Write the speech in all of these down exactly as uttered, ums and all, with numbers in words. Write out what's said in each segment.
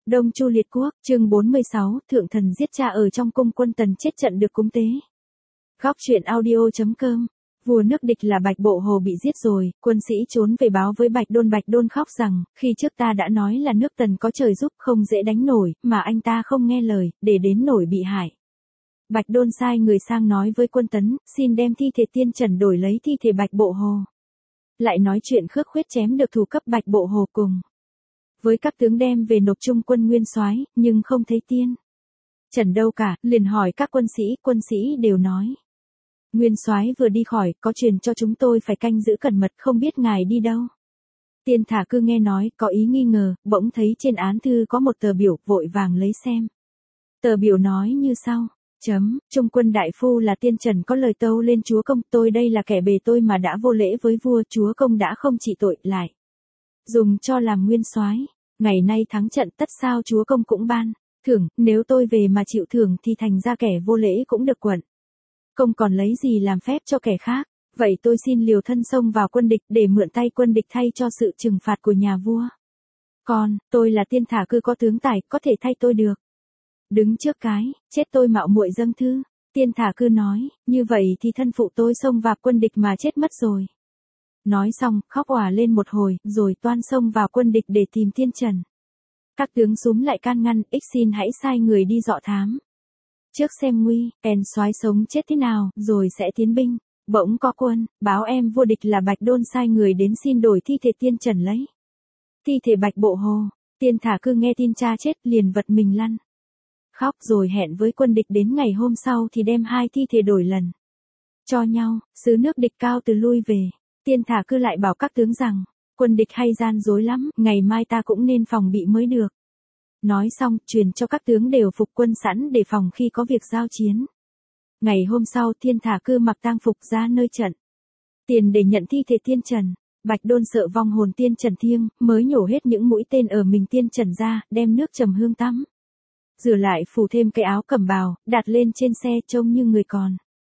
Đông Chu liệt quốc, chương bốn mươi sáu, thượng thần giết cha ở trong cung quân Tần chết trận được cúng tế. Góc truyện audio.com. Vua nước địch là Bạch Bộ Hồ bị giết rồi, quân sĩ trốn về báo với Bạch Đôn. Bạch Đôn khóc rằng, khi trước ta đã nói là nước Tần có trời giúp không dễ đánh nổi, mà anh ta không nghe lời, để đến nổi bị hại. Bạch Đôn sai người sang nói với quân Tấn, xin đem thi thể Tiên Trần đổi lấy thi thể Bạch Bộ Hồ. Lại nói chuyện khước khuyết chém được thủ cấp Bạch Bộ Hồ cùng với các tướng đem về nộp chung quân Nguyên Soái, nhưng không thấy Tiên Trần đâu cả, liền hỏi các quân sĩ, quân sĩ đều nói: Nguyên Soái vừa đi khỏi, có truyền cho chúng tôi phải canh giữ cẩn mật, không biết ngài đi đâu. Tiên Thả Cư nghe nói, có ý nghi ngờ, bỗng thấy trên án thư có một tờ biểu, vội vàng lấy xem. Tờ biểu nói như sau: Chấm, Trung quân đại phu là Tiên Trần có lời tâu lên chúa công, tôi đây là kẻ bề tôi mà đã vô lễ với vua, chúa công đã không trị tội, lại dùng cho làm nguyên soái. Ngày nay thắng trận tất sao chúa công cũng ban thưởng, nếu tôi về mà chịu thưởng thì thành ra kẻ vô lễ cũng được quận công, còn lấy gì làm phép cho kẻ khác. Vậy tôi xin liều thân xông vào quân địch để mượn tay quân địch thay cho sự trừng phạt của nhà vua. Còn, tôi là Tiên Thả Cư có tướng tài, có thể thay tôi được. Đứng trước cái, chết tôi mạo muội dâng thư. Tiên Thả Cư nói, như vậy thì thân phụ tôi xông vào quân địch mà chết mất rồi. Nói xong, khóc òa lên một hồi, rồi toan xông vào quân địch để tìm Tiên Trần. Các tướng súm lại can ngăn, ích xin hãy sai người đi dọ thám trước xem nguy, kèn soái sống chết thế nào, rồi sẽ tiến binh. Bỗng có quân báo em vua địch là Bạch Đôn sai người đến xin đổi thi thể Tiên Trần lấy thi thể Bạch Bộ Hồ. Tiên Thả Cư nghe tin cha chết, liền vật mình lăn khóc, rồi hẹn với quân địch đến ngày hôm sau thì đem hai thi thể đổi lần cho nhau. Sứ nước địch cao từ lui về. Tiên Thả Cư lại bảo các tướng rằng, quân địch hay gian dối lắm, ngày mai ta cũng nên phòng bị mới được. Nói xong, truyền cho các tướng đều phục quân sẵn để phòng khi có việc giao chiến. Ngày hôm sau, Tiên Thả Cư mặc tang phục ra nơi trận tiền để nhận thi thể Tiên Trần. Bạch Đôn sợ vong hồn Tiên Trần thiêng, mới nhổ hết những mũi tên ở mình Tiên Trần ra, đem nước trầm hương tắm, rửa lại phủ thêm cái áo cẩm bào, đặt lên trên xe trông như người còn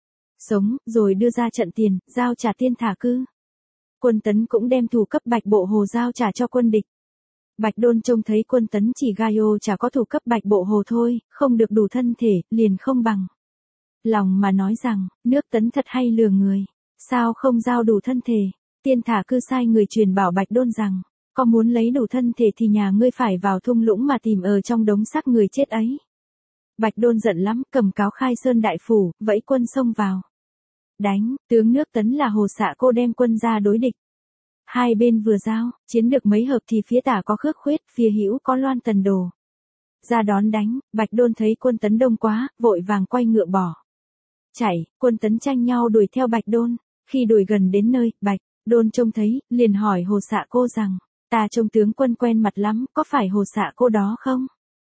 sống, rồi đưa ra trận tiền, giao trả Tiên Thả Cư. Quân Tấn cũng đem thủ cấp Bạch Bộ Hồ giao trả cho quân địch. Bạch Đôn trông thấy quân Tấn chỉ Gaio chả có thủ cấp Bạch Bộ Hồ thôi, không được đủ thân thể, liền không bằng lòng mà nói rằng, nước Tấn thật hay lừa người, sao không giao đủ thân thể. Tiên Thả Cư sai người truyền bảo Bạch Đôn rằng, có muốn lấy đủ thân thể thì nhà ngươi phải vào thung lũng mà tìm ở trong đống xác người chết ấy. Bạch Đôn giận lắm, cầm cáo khai sơn đại phủ, vẫy quân xông vào đánh. Tướng nước Tấn là Hồ Xạ Cô đem quân ra đối địch. Hai bên vừa giao, chiến được mấy hợp thì phía tả có Khước Khuyết, phía hữu có Loan Tần Đồ ra đón đánh. Bạch Đôn thấy quân Tấn đông quá, vội vàng quay ngựa bỏ chạy. Quân Tấn tranh nhau đuổi theo Bạch Đôn. Khi đuổi gần đến nơi, Bạch Đôn trông thấy, liền hỏi Hồ Xạ Cô rằng, ta trông tướng quân quen mặt lắm, có phải Hồ Xạ Cô đó không?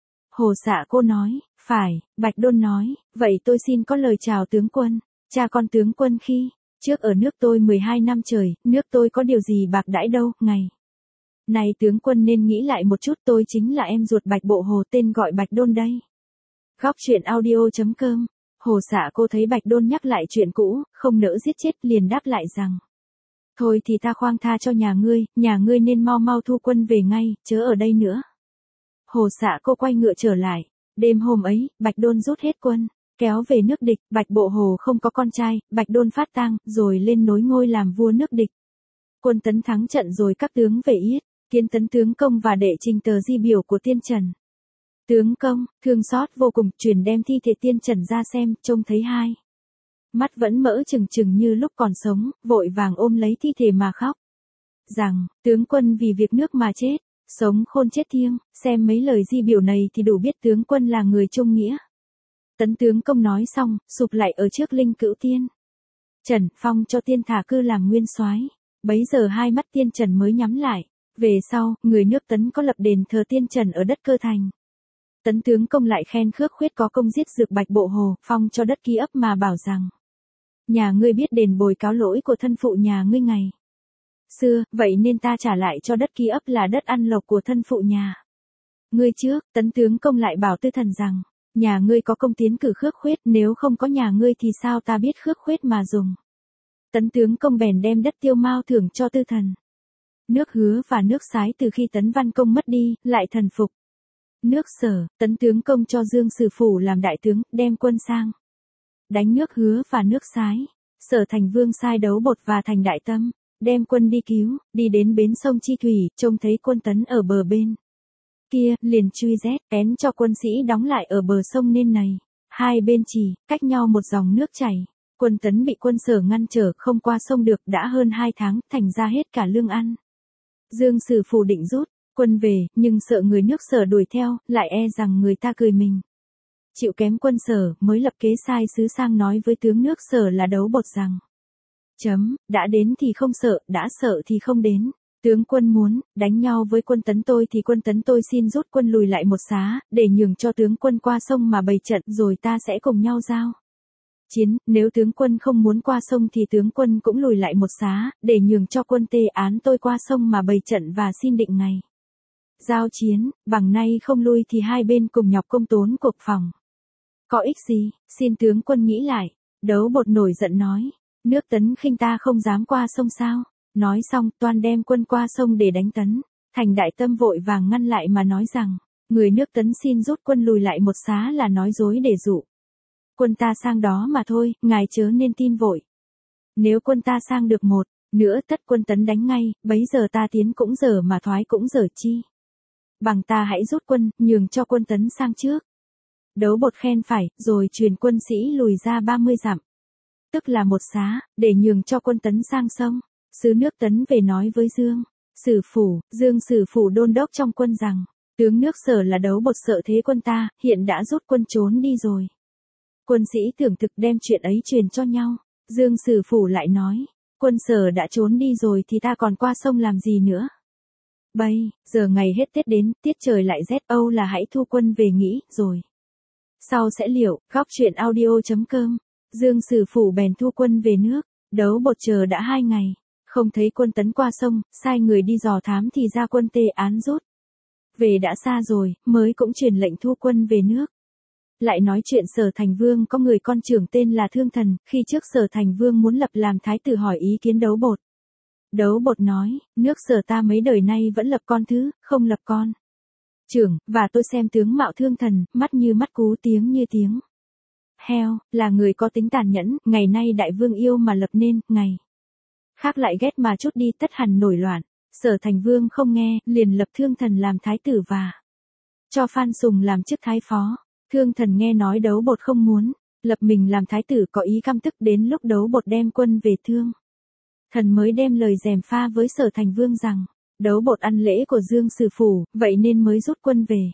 Hồ Xạ Cô nói, phải. Bạch Đôn nói, vậy tôi xin có lời chào tướng quân. Cha con tướng quân khi trước ở nước tôi mười hai năm trời, nước tôi có điều gì bạc đãi đâu, ngày này tướng quân nên nghĩ lại một chút, tôi chính là em ruột Bạch Bộ Hồ, tên gọi Bạch Đôn đây. Góc truyện audio.com. Hồ Xạ Cô thấy Bạch Đôn nhắc lại chuyện cũ, không nỡ giết chết, liền đáp lại rằng, thôi thì ta khoan tha cho nhà ngươi, nhà ngươi nên mau mau thu quân về ngay, chớ ở đây nữa. Hồ Xạ Cô quay ngựa trở lại. Đêm hôm ấy, Bạch Đôn rút hết quân, kéo về nước địch. Bạch Bộ Hồ không có con trai, Bạch Đôn phát tang, rồi lên nối ngôi làm vua nước địch. Quân Tấn thắng trận rồi các tướng về yết kiến Tấn tướng công và đệ trình tờ di biểu của Tiên Trần. Tướng công thương xót vô cùng, truyền đem thi thể Tiên Trần ra xem, trông thấy hai mắt vẫn mỡ trừng trừng như lúc còn sống, vội vàng ôm lấy thi thể mà khóc rằng, tướng quân vì việc nước mà chết, sống khôn chết thiêng. Xem mấy lời di biểu này thì đủ biết tướng quân là người trung nghĩa. Tấn tướng công nói xong, sụp lại ở trước linh cữu Tiên Trần, phong cho Tiên Thả Cư làm nguyên soái. Bấy giờ hai mắt Tiên Trần mới nhắm lại. Về sau, người nước Tấn có lập đền thờ Tiên Trần ở đất Cơ Thành. Tấn tướng công lại khen Khước Khuyết có công giết dược Bạch Bộ Hồ, phong cho đất Ký Ấp mà bảo rằng, nhà ngươi biết đền bồi cáo lỗi của thân phụ nhà ngươi ngày xưa, vậy nên ta trả lại cho đất Ký Ấp là đất ăn lộc của thân phụ nhà ngươi trước. Tấn tướng công lại bảo Tư Thần rằng, nhà ngươi có công tiến cử Khước Khuyết, nếu không có nhà ngươi thì sao ta biết Khước Khuyết mà dùng. Tấn tướng công bèn đem đất Tiêu Mao thưởng cho Tư Thần, nước Hứa và nước Sái. Từ khi Tấn Văn Công mất đi, lại thần phục Nước Sở, Tấn tướng công cho Dương Sử Phủ làm đại tướng, đem quân sang đánh nước Hứa và nước Sái. Sở Thành Vương sai Đấu Bột và Thành Đại Tâm đem quân đi cứu, đi đến bến sông Chi Thủy, trông thấy quân Tấn ở bờ bên kia, liền truy rét, én cho quân sĩ đóng lại ở bờ sông nên này. Hai bên chỉ cách nhau một dòng nước chảy. Quân Tấn bị quân Sở ngăn trở không qua sông được đã hơn hai tháng, thành ra hết cả lương ăn. Dương Sử Phủ định rút quân về, nhưng sợ người nước Sở đuổi theo, lại e rằng người ta cười mình. Chịu kém quân Sở, mới lập kế sai sứ sang nói với tướng nước Sở là Đấu Bột rằng: Chấm, đã đến thì không sợ, đã sợ thì không đến. Tướng quân muốn đánh nhau với quân Tấn tôi thì quân Tấn tôi xin rút quân lùi lại một xá, để nhường cho tướng quân qua sông mà bày trận, rồi ta sẽ cùng nhau giao chiến. Nếu tướng quân không muốn qua sông thì tướng quân cũng lùi lại một xá, để nhường cho quân Tề Án tôi qua sông mà bày trận và xin định ngày giao chiến. Bằng nay không lui thì hai bên cùng nhọc công tốn cuộc phòng. Có ích gì, xin tướng quân nghĩ lại. Đấu Bột nổi giận nói: Nước Tấn khinh ta không dám qua sông sao? Nói xong, toan đem quân qua sông để đánh Tấn. Thành Đại Tâm vội vàng ngăn lại mà nói rằng: Người nước Tấn xin rút quân lùi lại một xá là nói dối để dụ quân ta sang đó mà thôi, ngài chớ nên tin vội. Nếu quân ta sang được một nữa tất quân Tấn đánh ngay, bấy giờ ta tiến cũng dở mà thoái cũng dở chi. Bằng ta hãy rút quân, nhường cho quân Tấn sang trước. Đấu Bột khen phải, rồi truyền quân sĩ lùi ra ba mươi dặm. Tức là một xá, để nhường cho quân Tấn sang sông. Sứ nước Tấn về nói với Dương Sử Phủ, Dương Sử Phủ đôn đốc trong quân rằng: Tướng nước Sở là Đấu Bột sợ thế quân ta, hiện đã rút quân trốn đi rồi. Quân sĩ tưởng thực đem chuyện ấy truyền cho nhau. Dương Sử Phủ lại nói: Quân Sở đã trốn đi rồi thì ta còn qua sông làm gì nữa. Bây giờ ngày hết Tết đến, tiết trời lại rét, âu là hãy thu quân về nghỉ, rồi sau sẽ liệu. Góc truyện audio chấm com. Dương Sử Phủ bèn thu quân về nước. Đấu Bột chờ đã hai ngày, không thấy quân Tấn qua sông, sai người đi dò thám thì ra quân Tề Án rút về đã xa rồi, mới cũng truyền lệnh thu quân về nước. Lại nói chuyện Sở Thành Vương có người con trưởng tên là Thương Thần, khi trước Sở Thành Vương muốn lập làm thái tử hỏi ý kiến Đấu Bột. Đấu Bột nói: Nước Sở ta mấy đời nay vẫn lập con thứ, không lập con trưởng, và tôi xem tướng mạo Thương Thần, mắt như mắt cú, tiếng như tiếng heo, là người có tính tàn nhẫn, ngày nay đại vương yêu mà lập nên, ngày khác lại ghét mà chút đi, tất hẳn nổi loạn. Sở Thành Vương không nghe, liền lập Thương Thần làm thái tử và cho Phan Sùng làm chức thái phó. Thương Thần nghe nói Đấu Bột không muốn lập mình làm thái tử, có ý căm tức. Đến lúc Đấu Bột đem quân về, Thương Thần mới đem lời gièm pha với Sở Thành Vương rằng: Đấu Bột ăn lễ của Dương Sử Phủ, vậy nên mới rút quân về.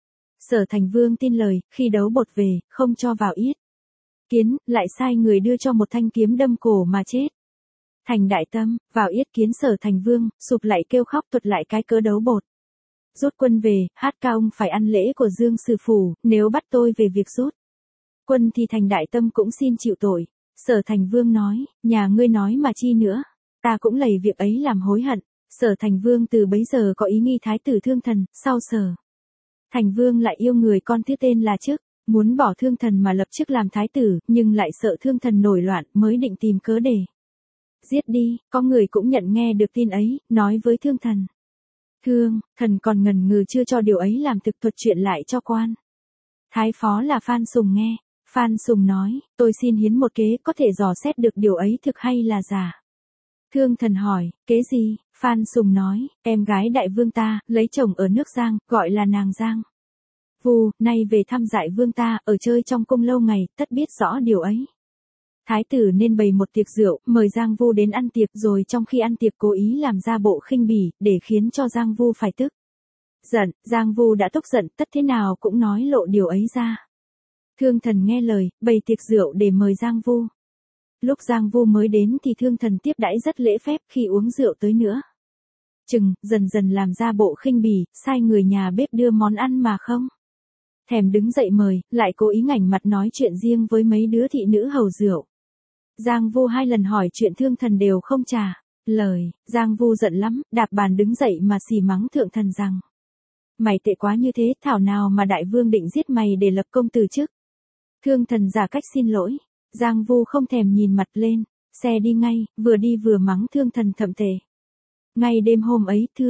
Sở Thành Vương tin lời, khi Đấu Bột về, không cho vào yết kiến, lại sai người đưa cho một thanh kiếm đâm cổ mà chết. Thành Đại Tâm vào yết kiến Sở Thành Vương, sụp lại kêu khóc thuật lại cái cớ Đấu Bột rút quân về, hát ca ông phải ăn lễ của Dương Sử Phủ, nếu bắt tôi về việc rút quân thì Thành Đại Tâm cũng xin chịu tội. Sở Thành Vương nói: Nhà ngươi nói mà chi nữa, ta cũng lầy việc ấy làm hối hận. Sở Thành Vương từ bấy giờ có ý nghi thái tử Thương Thần. Sau Sở Thành Vương lại yêu người con thứ tên là Chức, muốn bỏ Thương Thần mà lập chức làm thái tử, nhưng lại sợ Thương Thần nổi loạn, mới định tìm cớ để giết đi. Có người cũng nhận nghe được tin ấy, nói với Thương Thần. Thương Thần còn ngần ngừ chưa cho điều ấy làm thực, thuật chuyện lại cho quan thái phó là Phan Sùng nghe. Phan Sùng nói: Tôi xin hiến một kế, có thể dò xét được điều ấy thực hay là giả. Thương Thần hỏi: Kế gì? Phan Sùng nói: Em gái đại vương ta, lấy chồng ở nước Giang, gọi là nàng Giang Vu, nay về thăm dại vương ta, ở chơi trong cung lâu ngày, tất biết rõ điều ấy. Thái tử nên bày một tiệc rượu, mời Giang Vu đến ăn tiệc, rồi trong khi ăn tiệc cố ý làm ra bộ khinh bỉ, để khiến cho Giang Vu phải tức giận. Giang Vu đã tức giận, tất thế nào cũng nói lộ điều ấy ra. Thương Thần nghe lời, bày tiệc rượu để mời Giang Vu. Lúc Giang Vu mới đến thì Thương Thần tiếp đãi rất lễ phép, khi uống rượu tới nữa chừng, dần dần làm ra bộ khinh bỉ, sai người nhà bếp đưa món ăn mà không thèm đứng dậy mời, lại cố ý ngảnh mặt nói chuyện riêng với mấy đứa thị nữ hầu rượu. Giang Vu hai lần hỏi chuyện Thương Thần đều không trả lời. Giang Vu giận lắm, đạp bàn đứng dậy mà xì mắng Thượng Thần rằng: Mày tệ quá như thế, thảo nào mà đại vương định giết mày để lập công từ chức. Thương Thần giả cách xin lỗi. Giang Vu không thèm nhìn mặt lên, xe đi ngay, vừa đi vừa mắng Thương Thần thậm tệ. Ngay đêm hôm ấy, Thương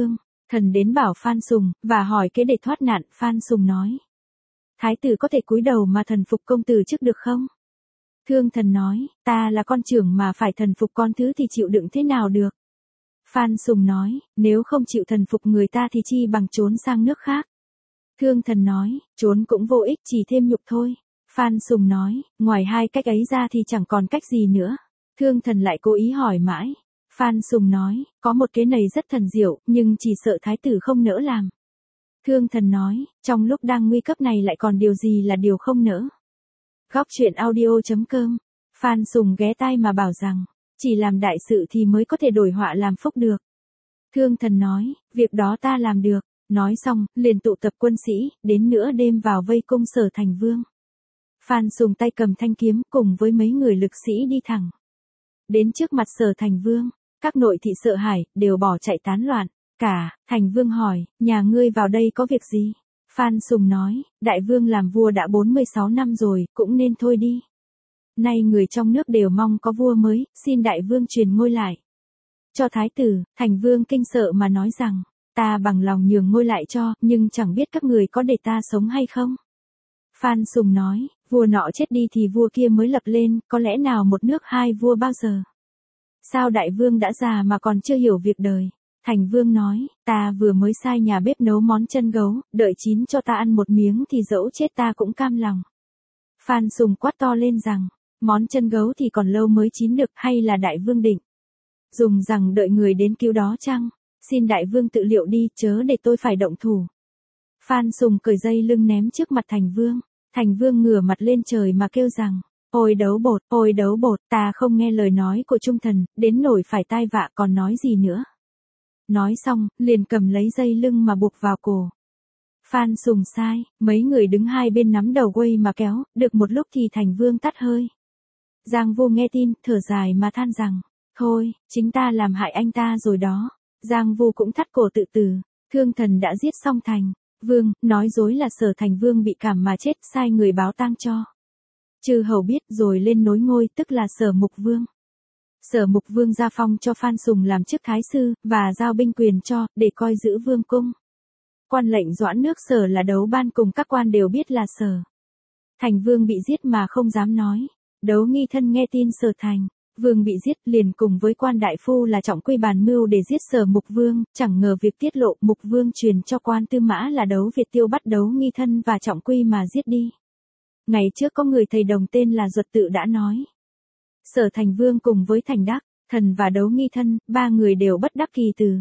Thần đến bảo Phan Sùng, và hỏi kế để thoát nạn. Phan Sùng nói. Thái tử có thể cúi đầu mà thần phục công tử trước được không? Thương Thần nói, ta là con trưởng mà phải thần phục con thứ thì chịu đựng thế nào được? Phan Sùng nói, nếu không chịu thần phục người ta thì chi bằng trốn sang nước khác. Thương Thần nói, trốn cũng vô ích, chỉ thêm nhục thôi. Phan Sùng nói, ngoài hai cách ấy ra thì chẳng còn cách gì nữa. Thương Thần lại cố ý hỏi mãi. Phan Sùng nói, có một kế này rất thần diệu, nhưng chỉ sợ thái tử không nỡ làm. Thương Thần nói, trong lúc đang nguy cấp này lại còn điều gì là điều không nỡ. Góc truyện audio chấm com. Phan Sùng ghé tai mà bảo rằng, chỉ làm đại sự thì mới có thể đổi họa làm phúc được. Thương Thần nói, việc đó ta làm được. Nói xong, liền tụ tập quân sĩ, đến nửa đêm vào vây cung Sở Thành Vương. Phan Sùng tay cầm thanh kiếm cùng với mấy người lực sĩ đi thẳng. Đến trước mặt Sở Thành Vương, các nội thị sợ hãi, đều bỏ chạy tán loạn. Cả, Thành Vương hỏi, nhà ngươi vào đây có việc gì? Phan Sùng nói, đại vương làm vua đã bốn mươi sáu năm rồi, cũng nên thôi đi. Nay người trong nước đều mong có vua mới, xin đại vương truyền ngôi lại cho thái tử. Thành Vương kinh sợ mà nói rằng, ta bằng lòng nhường ngôi lại cho, nhưng chẳng biết các người có để ta sống hay không. Phan Sùng nói, vua nọ chết đi thì vua kia mới lập lên, có lẽ nào một nước hai vua bao giờ? Sao đại vương đã già mà còn chưa hiểu việc đời? Thành Vương nói, ta vừa mới sai nhà bếp nấu món chân gấu, đợi chín cho ta ăn một miếng thì dẫu chết ta cũng cam lòng. Phan Sùng quát to lên rằng, món chân gấu thì còn lâu mới chín được, hay là đại vương định dùng rằng đợi người đến cứu đó chăng? Xin đại vương tự liệu đi, chớ để tôi phải động thủ. Phan Sùng cởi dây lưng ném trước mặt Thành Vương. Thành Vương ngửa mặt lên trời mà kêu rằng, ôi đấu bột, ôi đấu bột, ta không nghe lời nói của trung thần, đến nổi phải tai vạ còn nói gì nữa. Nói xong, liền cầm lấy dây lưng mà buộc vào cổ. Phan Sùng sai, mấy người đứng hai bên nắm đầu quay mà kéo, được một lúc thì Thành Vương tắt hơi. Giang Vô nghe tin, thở dài mà than rằng, thôi, chính ta làm hại anh ta rồi đó. Giang Vô cũng thắt cổ tự tử. Thương Thần đã giết xong Thành Vương, nói dối là Sở Thành Vương bị cảm mà chết, sai người báo tang cho chư hầu biết, rồi lên nối ngôi, tức là Sở Mục Vương. Sở Mục Vương gia phong cho Phan Sùng làm chức thái sư, và giao binh quyền cho, để coi giữ vương cung. Quan lệnh doãn nước Sở là Đấu Ban cùng các quan đều biết là Sở Thành Vương bị giết mà không dám nói. Đấu Nghi Thân nghe tin Sở Thành Vương bị giết, liền cùng với quan đại phu là Trọng Quy bàn mưu để giết Sở Mục Vương, chẳng ngờ việc tiết lộ, Mục Vương truyền cho quan tư mã là Đấu Việt Tiêu bắt Đấu Nghi Thân và Trọng Quy mà giết đi. Ngày trước có người thầy đồng tên là Duật Tự đã nói, Sở Thành Vương cùng với Thành Đắc, Thần và Đấu Nghi Thân, ba người đều bất đắc kỳ từ.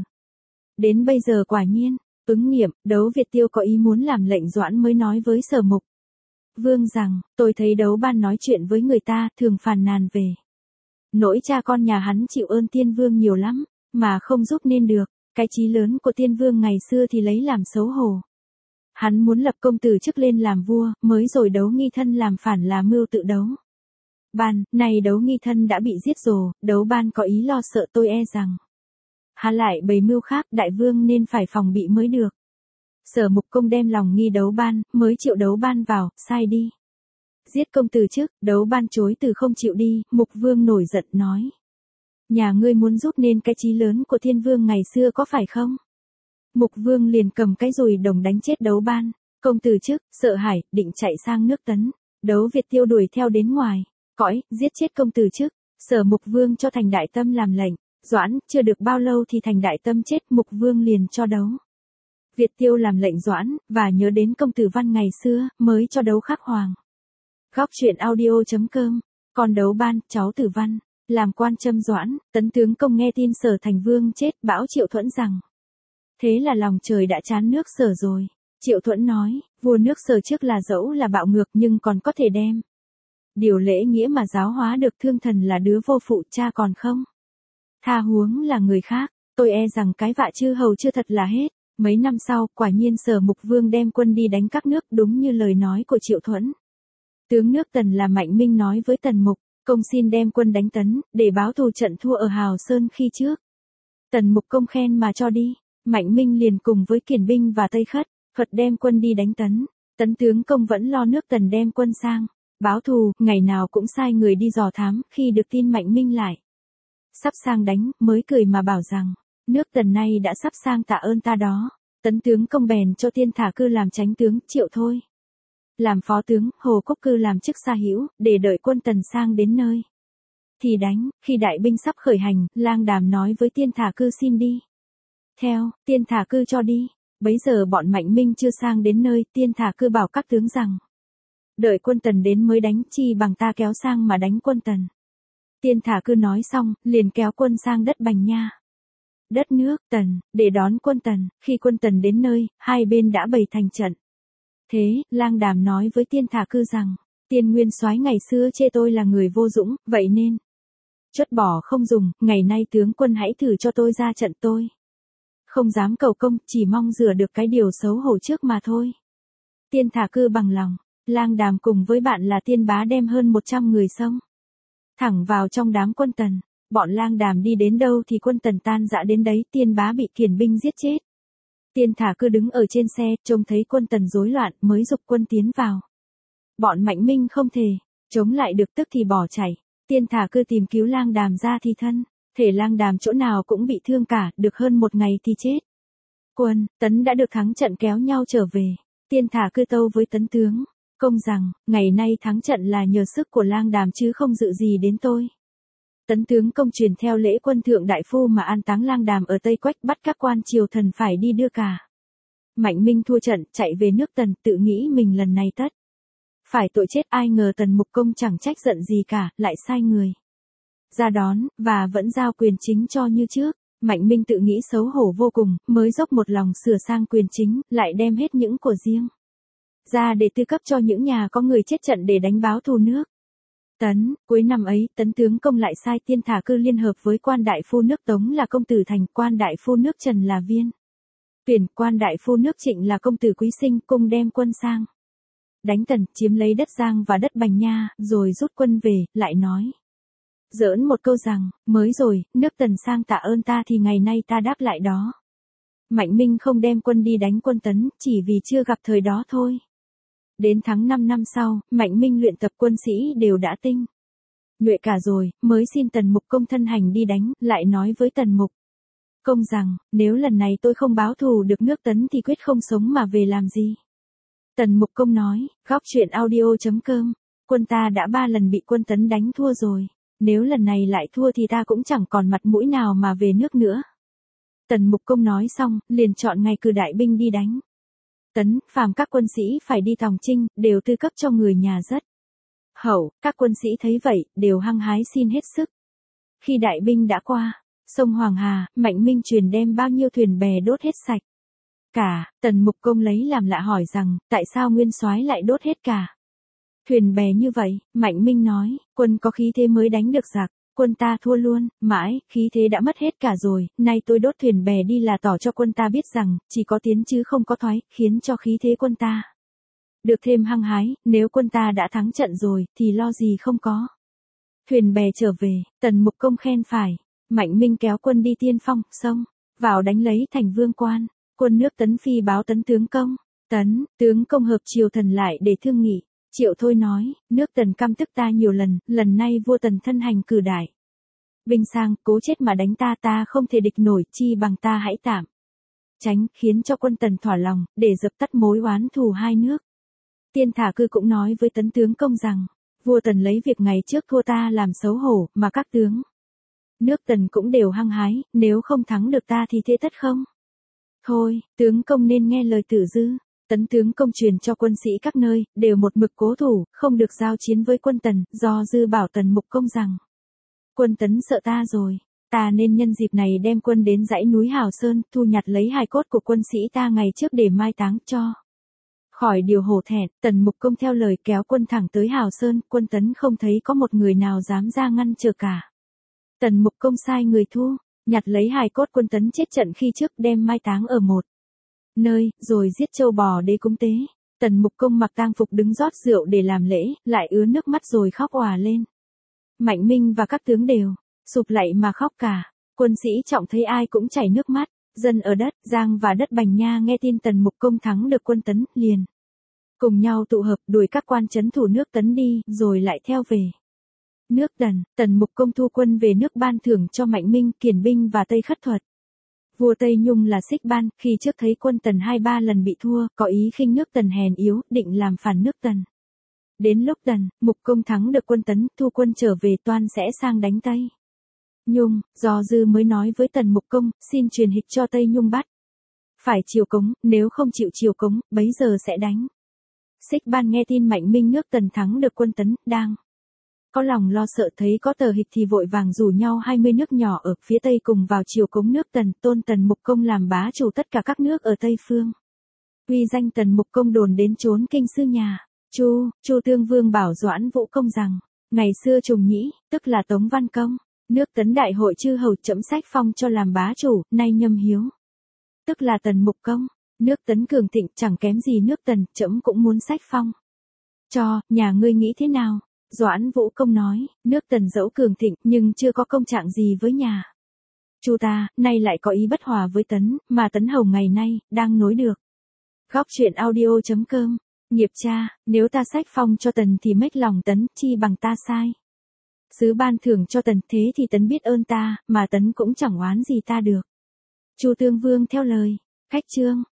Đến bây giờ quả nhiên, ứng nghiệm, Đấu Việt Tiêu có ý muốn làm lệnh doãn mới nói với Sở Mục Vương rằng, tôi thấy Đấu Ban nói chuyện với người ta, thường phàn nàn về nỗi cha con nhà hắn chịu ơn Tiên Vương nhiều lắm, mà không giúp nên được. Cái chí lớn của Tiên Vương ngày xưa thì lấy làm xấu hổ. Hắn muốn lập công tử chức lên làm vua, mới rồi Đấu Nghi Thân làm phản là mưu tự Đấu Ban. Này Đấu Nghi Thân đã bị giết rồi, Đấu Ban có ý lo sợ, tôi e rằng hắn lại bày mưu khác, đại vương nên phải phòng bị mới được. Sở Mục Công đem lòng nghi Đấu Ban, mới triệu Đấu Ban vào, sai đi giết công tử trước. Đấu Ban chối từ không chịu đi. Mục Vương nổi giận nói, nhà ngươi muốn giúp nên cái chí lớn của Thiên Vương ngày xưa có phải không? Mục Vương liền cầm cái dùi đồng đánh chết Đấu Ban. Công tử trước, sợ hãi, định chạy sang nước Tấn. Đấu Việt Tiêu đuổi theo đến ngoài cõi, giết chết công tử trước. Sở Mục Vương cho Thành Đại Tâm làm lệnh doãn, chưa được bao lâu thì Thành Đại Tâm chết. Mục Vương liền cho Đấu Việt Tiêu làm lệnh doãn, và nhớ đến công tử Văn ngày xưa, mới cho Đấu Khắc Hoàng. Góc truyện audio chấm com. Còn Đấu Ban, cháu Tử Văn, làm quan châm doãn. Tấn tướng công nghe tin Sở Thành Vương chết, bảo Triệu Thuẫn rằng, thế là lòng trời đã chán nước Sở rồi. Triệu Thuẫn nói, vua nước Sở trước là dẫu là bạo ngược nhưng còn có thể đem điều lễ nghĩa mà giáo hóa được. Thương Thần là đứa vô phụ, cha còn không tha huống là người khác. Tôi e rằng cái vạ chư hầu chưa thật là hết. Mấy năm sau, quả nhiên Sở Mục Vương đem quân đi đánh các nước, đúng như lời nói của Triệu Thuẫn. Tướng nước Tần là Mạnh Minh nói với Tần Mục Công xin đem quân đánh Tấn, để báo thù trận thua ở Hào Sơn khi trước. Tần Mục Công khen mà cho đi. Mạnh Minh liền cùng với Kiền binh và Tây Khất, Phật đem quân đi đánh Tấn. Tấn tướng công vẫn lo nước Tần đem quân sang báo thù, ngày nào cũng sai người đi dò thám. Khi được tin Mạnh Minh lại sắp sang đánh, mới cười mà bảo rằng, Nước Tần nay đã sắp sang tạ ơn ta đó. Tấn tướng công bèn cho Tiên Thả Cư làm chánh tướng, Triệu Thôi làm phó tướng, Hồ Cốc Cư làm chức xa hữu, để đợi quân Tần sang đến nơi thì đánh. Khi đại binh sắp khởi hành, Lang Đàm nói với Tiên Thả Cư xin đi theo. Tiên Thả Cư cho đi. Bấy giờ bọn Mạnh Minh chưa sang đến nơi, Tiên Thả Cư bảo các tướng rằng: đợi quân Tần đến mới đánh, chi bằng ta kéo sang mà đánh quân Tần. Tiên Thả Cư nói xong, liền kéo quân sang đất Bành Nha, đất nước Tần, để đón quân Tần. Khi quân Tần đến nơi, hai bên đã bày thành trận. Thế, Lang Đàm nói với Tiên Thả Cư rằng: Tiên Nguyên Soái ngày xưa chê tôi là người vô dũng, vậy nên chốt bỏ không dùng, ngày nay tướng quân hãy thử cho tôi ra trận, tôi không dám cầu công, chỉ mong rửa được cái điều xấu hổ trước mà thôi. Tiên Thả Cư bằng lòng. Lang Đàm cùng với bạn là Tiên Bá đem hơn một trăm người xông thẳng vào trong đám quân Tần. Bọn Lang Đàm đi đến đâu thì quân Tần tan rã đến đấy, Tiên Bá bị kiền binh giết chết. Tiên Thả Cư đứng ở trên xe, trông thấy quân Tần rối loạn, mới giục quân tiến vào. Bọn Mạnh Minh không thể chống lại được, tức thì bỏ chạy. Tiên Thả Cư tìm cứu Lang Đàm ra thì thân thể Lang Đàm chỗ nào cũng bị thương cả, được hơn một ngày thì chết. Quân Tấn đã được thắng trận kéo nhau trở về. Tiên Thả Cư tâu với Tấn tướng công rằng: ngày nay thắng trận là nhờ sức của Lang Đàm chứ không dự gì đến tôi. Tấn tướng công truyền theo lễ quân thượng đại phu mà an táng Lang Đàm ở Tây Quách, bắt các quan triều thần phải đi đưa cả. Mạnh Minh thua trận, chạy về nước Tần, tự nghĩ mình lần này tất phải tội chết. Ai ngờ Tần Mục Công chẳng trách giận gì cả, lại sai người ra đón, và vẫn giao quyền chính cho như trước. Mạnh Minh tự nghĩ xấu hổ vô cùng, mới dốc một lòng sửa sang quyền chính, lại đem hết những của riêng ra để tư cấp cho những nhà có người chết trận để đánh báo thù nước Tấn. Cuối năm ấy, Tấn tướng công lại sai Tiên Thả Cư liên hợp với quan đại phu nước Tống là công tử Thành, quan đại phu nước Trần là Viên Tuyển, quan đại phu nước Trịnh là công tử Quý Sinh, cùng đem quân sang đánh Tần, chiếm lấy đất Giang và đất Bành Nha, rồi rút quân về. Lại nói giỡn một câu rằng: mới rồi, nước Tần sang tạ ơn ta thì ngày nay ta đáp lại đó. Mạnh Minh không đem quân đi đánh quân Tấn, chỉ vì chưa gặp thời đó thôi. Đến tháng năm năm sau, Mạnh Minh luyện tập quân sĩ đều đã tinh nhuệ cả rồi, mới xin Tần Mục Công thân hành đi đánh. Lại nói với Tần Mục Công rằng: nếu lần này tôi không báo thù được nước Tấn thì quyết không sống mà về làm gì. Tần Mục Công nói: Góc truyện audio chấm com, quân ta đã ba lần bị quân Tấn đánh thua rồi. Nếu lần này lại thua thì ta cũng chẳng còn mặt mũi nào mà về nước nữa. Tần Mục Công nói xong, liền chọn ngày cử đại binh đi đánh Tấn. Phàm các quân sĩ phải đi tòng chinh, đều tư cấp cho người nhà rất hậu. Các quân sĩ thấy vậy, đều hăng hái xin hết sức. Khi đại binh đã qua sông Hoàng Hà, Mạnh Minh truyền đem bao nhiêu thuyền bè đốt hết sạch cả. Tần Mục Công lấy làm lạ hỏi rằng: tại sao Nguyên Soái lại đốt hết cả thuyền bè như vậy? Mạnh Minh nói: quân có khí thế mới đánh được giặc, quân ta thua luôn, mãi, khí thế đã mất hết cả rồi, nay tôi đốt thuyền bè đi là tỏ cho quân ta biết rằng, chỉ có tiến chứ không có thoái, khiến cho khí thế quân ta được thêm hăng hái. Nếu quân ta đã thắng trận rồi, thì lo gì không có thuyền bè trở về. Tần Mục Công khen phải. Mạnh Minh kéo quân đi tiên phong, xông vào đánh lấy thành Vương Quan. Quân nước Tấn phi báo Tấn tướng công. Tấn tướng công hợp triều thần lại để thương nghị. Triệu Thôi nói: nước Tần căm tức ta nhiều lần, lần nay vua Tần thân hành cử đại binh sang, cố chết mà đánh ta, ta không thể địch nổi, chi bằng ta hãy tạm tránh, khiến cho quân Tần thỏa lòng, để dập tắt mối oán thù hai nước. Tiên Thả Cư cũng nói với Tấn tướng công rằng: vua Tần lấy việc ngày trước thua ta làm xấu hổ, mà các tướng nước Tần cũng đều hăng hái, nếu không thắng được ta thì thế tất không. Thôi, tướng công nên nghe lời Tử Dư. Tấn tướng công truyền cho quân sĩ các nơi, đều một mực cố thủ, không được giao chiến với quân Tần. Do Dư bảo Tần Mục Công rằng: quân Tấn sợ ta rồi, ta nên nhân dịp này đem quân đến dãy núi Hào Sơn, thu nhặt lấy hài cốt của quân sĩ ta ngày trước để mai táng cho khỏi điều hổ thẹn. Tần Mục Công theo lời kéo quân thẳng tới Hào Sơn. Quân Tấn không thấy có một người nào dám ra ngăn trở cả. Tần Mục Công sai người thu nhặt lấy hài cốt quân Tấn chết trận khi trước, đem mai táng ở một nơi, rồi giết trâu bò để cúng tế. Tần Mục Công mặc tang phục đứng rót rượu để làm lễ, lại ứa nước mắt rồi khóc òa lên. Mạnh Minh và các tướng đều sụp lạy mà khóc cả. Quân sĩ trọng thấy ai cũng chảy nước mắt. Dân ở đất Giang và đất Bành Nha nghe tin Tần Mục Công thắng được quân Tấn, liền cùng nhau tụ hợp đuổi các quan trấn thủ nước Tấn đi, rồi lại theo về nước Tần. Tần Mục Công thu quân về nước ban thưởng cho Mạnh Minh, kiền binh và Tây Khất Thuật. Vua Tây Nhung là Xích Ban, khi trước thấy quân Tần hai ba lần bị thua, có ý khinh nước Tần hèn yếu, định làm phản nước Tần. Đến lúc Tần, Mục Công thắng được quân Tấn, thu quân trở về toan sẽ sang đánh Tây Nhung, Do Dư mới nói với Tần Mục Công, xin truyền hịch cho Tây Nhung bắt. Phải chiều cống, nếu không chịu chiều cống, bấy giờ sẽ đánh. Xích Ban nghe tin Mạnh Minh nước Tần thắng được quân Tấn, đang có lòng lo sợ, thấy có tờ hịch thì vội vàng rủ nhau hai mươi nước nhỏ ở phía Tây cùng vào chiều cống nước Tần, tôn Tần Mục Công làm bá chủ tất cả các nước ở Tây Phương. Uy danh Tần Mục Công đồn đến trốn kinh sư nhà. Chu, Chu Tương Vương bảo Doãn Vũ Công rằng, ngày xưa Trùng Nhĩ, tức là Tống Văn Công, nước Tấn đại hội chư hầu trẫm sách phong cho làm bá chủ, nay Nhâm Hiếu, tức là Tần Mục Công, nước Tấn cường thịnh chẳng kém gì nước Tần, trẫm cũng muốn sách phong. Cho, nhà ngươi nghĩ thế nào? Doãn Vũ Công nói, nước Tần dẫu cường thịnh nhưng chưa có công trạng gì với nhà Chu ta, nay lại có ý bất hòa với Tấn, mà Tấn hầu ngày nay, đang nối được. Góc truyện audio.com, nghiệp cha, nếu ta sách phong cho Tần thì mếch lòng Tấn, chi bằng ta sai. Sứ ban thưởng cho Tần, thế thì Tấn biết ơn ta, mà Tấn cũng chẳng oán gì ta được. Chu Tương Vương theo lời, khách chương.